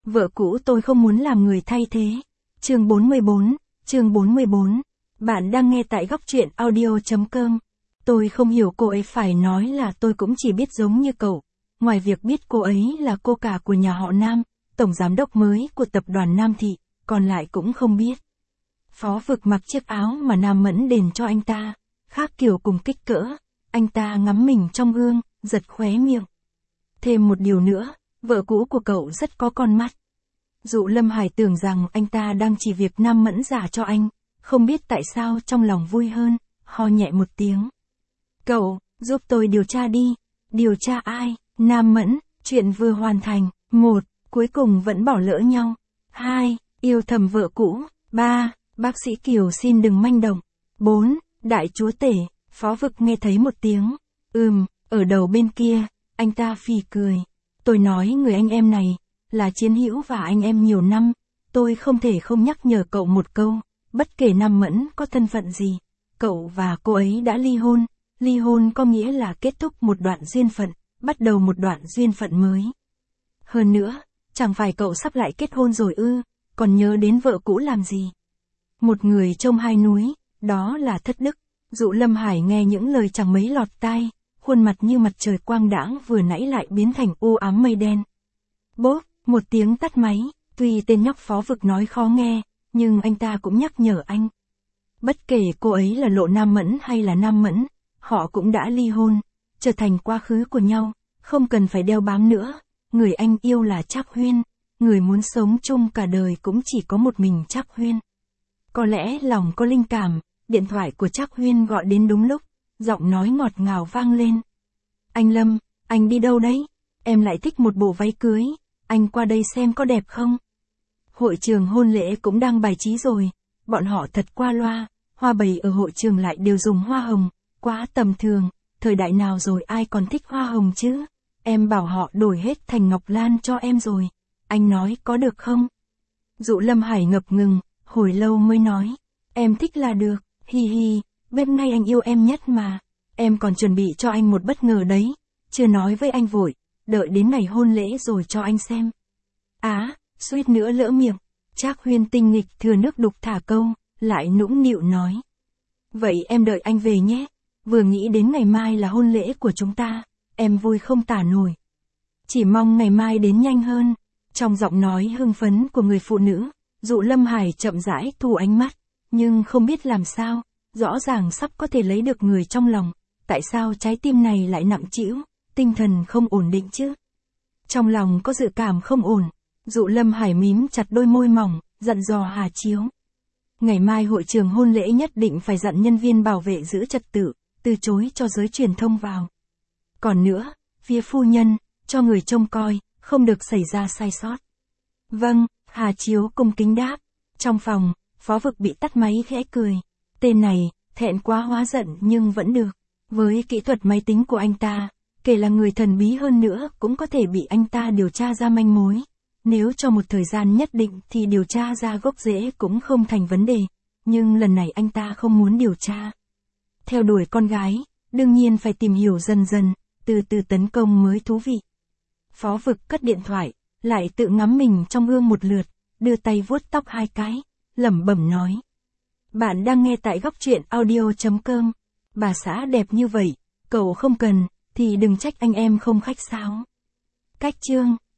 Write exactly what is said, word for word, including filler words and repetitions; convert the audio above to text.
Vợ cũ tôi không muốn làm người thay thế. Chương bốn mươi bốn, chương bốn mươi bốn. Bạn đang nghe tại góc truyện audio.com. Tôi không hiểu cô ấy phải nói là tôi cũng chỉ biết giống như cậu. Ngoài việc biết cô ấy là cô cả của nhà họ Nam, tổng giám đốc mới của tập đoàn Nam Thị, còn lại cũng không biết. Phó Vực mặc chiếc áo mà Nam Mẫn đền cho anh ta, khác kiểu cùng kích cỡ. Anh ta ngắm mình trong gương, giật khóe miệng. Thêm một điều nữa, vợ cũ của cậu rất có con mắt. Dụ Lâm Hải tưởng rằng anh ta đang chỉ việc Nam Mẫn giả cho anh, không biết tại sao trong lòng vui hơn, ho nhẹ một tiếng. Cậu, giúp tôi điều tra đi. Điều tra ai? Nam Mẫn, chuyện vừa hoàn thành. Một, cuối cùng vẫn bỏ lỡ nhau. Hai, yêu thầm vợ cũ. Ba, bác sĩ Kiều xin đừng manh động. Bốn, đại chúa tể. Phó Vực nghe thấy một tiếng. Ừm, ở đầu bên kia, anh ta phì cười. Tôi nói người anh em này, là chiến hữu và anh em nhiều năm, tôi không thể không nhắc nhở cậu một câu, bất kể Nam Mẫn có thân phận gì, cậu và cô ấy đã ly hôn, ly hôn có nghĩa là kết thúc một đoạn duyên phận, bắt đầu một đoạn duyên phận mới. Hơn nữa, chẳng phải cậu sắp lại kết hôn rồi ư, còn nhớ đến vợ cũ làm gì? Một người trông hai núi, đó là thất đức. Dụ Lâm Hải nghe những lời chẳng mấy lọt tai, khuôn mặt như mặt trời quang đãng vừa nãy lại biến thành u ám mây đen. Bốp, một tiếng tắt máy, tuy tên nhóc Phó Vực nói khó nghe, nhưng anh ta cũng nhắc nhở anh. Bất kể cô ấy là Lộ Nam Mẫn hay là Nam Mẫn, họ cũng đã ly hôn, trở thành quá khứ của nhau, không cần phải đeo bám nữa. Người anh yêu là Trác Huyên, người muốn sống chung cả đời cũng chỉ có một mình Trác Huyên. Có lẽ lòng có linh cảm, điện thoại của Trác Huyên gọi đến đúng lúc, giọng nói ngọt ngào vang lên. Anh Lâm, anh đi đâu đấy? Em lại thích một bộ váy cưới, anh qua đây xem có đẹp không? Hội trường hôn lễ cũng đang bài trí rồi, bọn họ thật qua loa, hoa bày ở hội trường lại đều dùng hoa hồng, quá tầm thường, thời đại nào rồi ai còn thích hoa hồng chứ? Em bảo họ đổi hết thành ngọc lan cho em rồi, anh nói có được không? Dụ Lâm Hải ngập ngừng, hồi lâu mới nói, em thích là được, hi hi, bên ngay anh yêu em nhất mà, em còn chuẩn bị cho anh một bất ngờ đấy, chưa nói với anh vội, đợi đến ngày hôn lễ rồi cho anh xem. Á, suýt nữa lỡ miệng, Trác Huyên tinh nghịch thừa nước đục thả câu, lại nũng nịu nói. Vậy em đợi anh về nhé, vừa nghĩ đến ngày mai là hôn lễ của chúng ta, em vui không tả nổi. Chỉ mong ngày mai đến nhanh hơn, trong giọng nói hưng phấn của người phụ nữ, Dụ Lâm Hải chậm rãi thu ánh mắt, nhưng không biết làm sao, rõ ràng sắp có thể lấy được người trong lòng, tại sao trái tim này lại nặng trĩu, tinh thần không ổn định chứ? Trong lòng có dự cảm không ổn, Dụ Lâm Hải mím chặt đôi môi mỏng, dặn dò Hà Chiếu. Ngày mai hội trường hôn lễ nhất định phải dặn nhân viên bảo vệ giữ trật tự, từ chối cho giới truyền thông vào. Còn nữa, phía phu nhân, cho người trông coi, không được xảy ra sai sót. Vâng, Hà Chiếu cung kính đáp. Trong phòng, Phó Vực bị tắt máy khẽ cười. Tên này, thẹn quá hóa giận nhưng vẫn được. Với kỹ thuật máy tính của anh ta, kể là người thần bí hơn nữa cũng có thể bị anh ta điều tra ra manh mối. Nếu cho một thời gian nhất định thì điều tra ra gốc rễ cũng không thành vấn đề. Nhưng lần này anh ta không muốn điều tra. Theo đuổi con gái, đương nhiên phải tìm hiểu dần dần, từ từ tấn công mới thú vị. Phó Vực cất điện thoại, lại tự ngắm mình trong gương một lượt, đưa tay vuốt tóc hai cái, lẩm bẩm nói. Bạn đang nghe tại góc truyện audio.com. Bà xã đẹp như vậy, cậu không cần, thì đừng trách anh em không khách sáo. Cách chương.